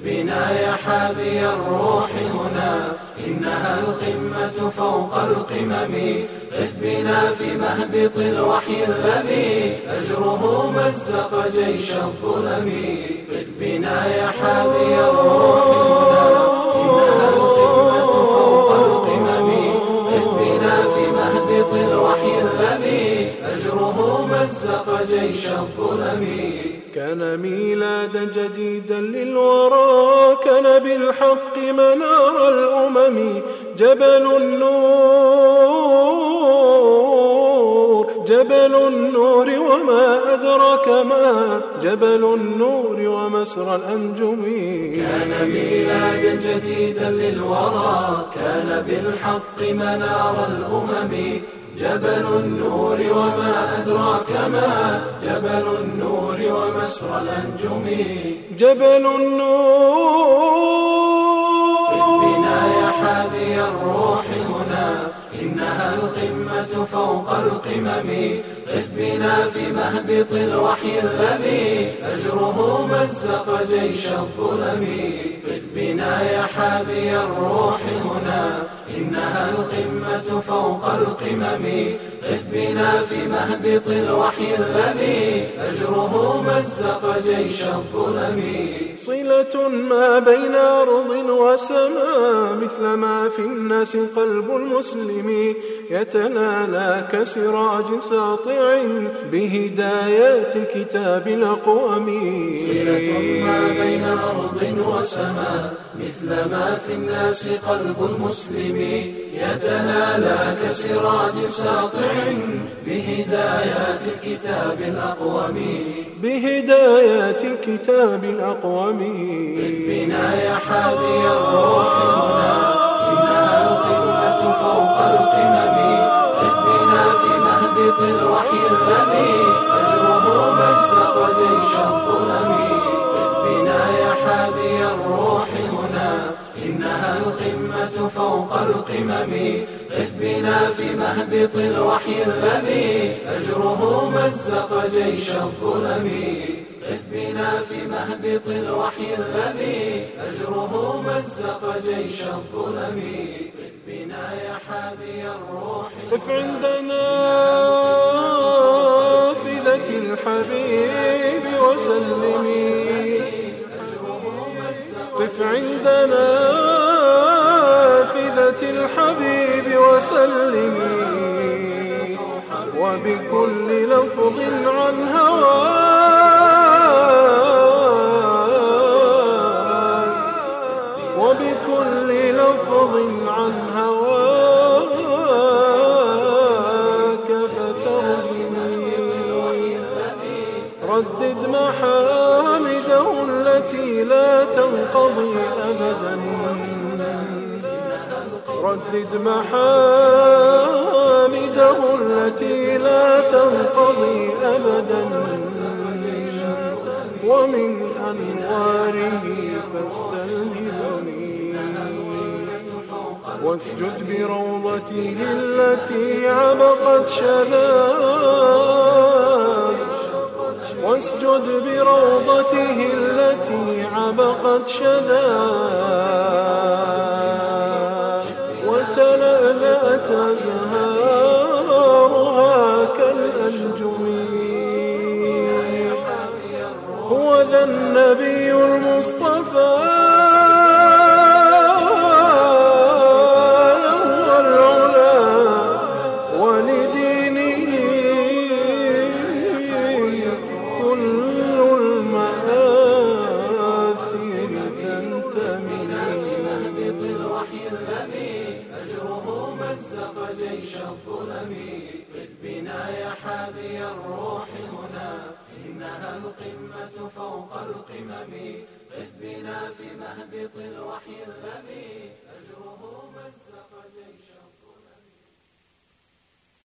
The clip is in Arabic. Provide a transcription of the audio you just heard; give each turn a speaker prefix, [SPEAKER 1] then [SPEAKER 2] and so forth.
[SPEAKER 1] بنا يا حادي الروح هنا، إنها القمة فوق القمم. قف بنا في مهبط الوحي الذي فجره مزق جيش الظلم. قف بنا يا حادي الروح هنا، إنها القمة فوق القمم. قف بنا في مهبط الوحي الذي فجره مزق جيش الظلم.
[SPEAKER 2] كان ميلادا جديدا للورى، كان بالحق منار الأمم. جبل النور وما أدرك ما جبل النور ومسرى الأنجم.
[SPEAKER 1] كان ميلادا جديدا للورى، كان بالحق منار الأمم. جبل النور وما أدراك ما جبل النور ومسرى الأنجم.
[SPEAKER 2] جبل النور.
[SPEAKER 1] قف بنا يا حادي الروح هنا، إنها القمة فوق القمم. قف بنا في مهبط الوحي الذي فجره مزق جيش الظلم. قف بنا يا حادي الروح هنا، إنها القمة فوق القمم. قف بنا في مهبط الوحي الذي فجره مزق جيش الظلم.
[SPEAKER 2] صلة ما بين أرض وسماء، مثل ما في الناس قلب المسلم يتلالى كسراج ساطع بهدايات الكتاب الأقوم.
[SPEAKER 1] صلة ما بين أرض وسماء، مثل ما في الناس قلب المسلم يتلالى كسراج ساطع بهدايات الكتاب الأقوم.
[SPEAKER 2] بهدايات الكتاب الأقوم.
[SPEAKER 1] قف بنا يا حادي الروح هنا، إنها القمة فوق القمم. قف بنا في مهبط الوحي الذي فجره مزق جيش الظلم. قف بنا يا حادي الروح هنا، إنها القمة فوق القمم. قف بنا في مهبط الوحي الذي فجره مزق جيش الظلم. قف بنا في مهبط الوحي الذي فجره مزق جيش الظلم. قف بنا يا حادي الروح.
[SPEAKER 2] قف عند نافذة الحبيب وسلمي. قف عند نافذة الحبيب وسلمي، وبكل لفظ عن هواك، وبكل لفظ عن هواك فترجمي. ردد محامده التي لا تنقضي أبدا، ردد محامده التي لا تنقضي أبدا، ومن أنواره فاستلهمني. واسجد بروضته التي عبقت شذاك، واسجد بروضته التي عبقت شذاك، وتلألأت أزهارها كالأنجم. هو ذا النبي المصطفى
[SPEAKER 1] جيش الظلم. قف بنا يا حادي الروح هنا، إنها القمة فوق القمم. قف بنا في مهبط الوحي الذي فجره مزق جيش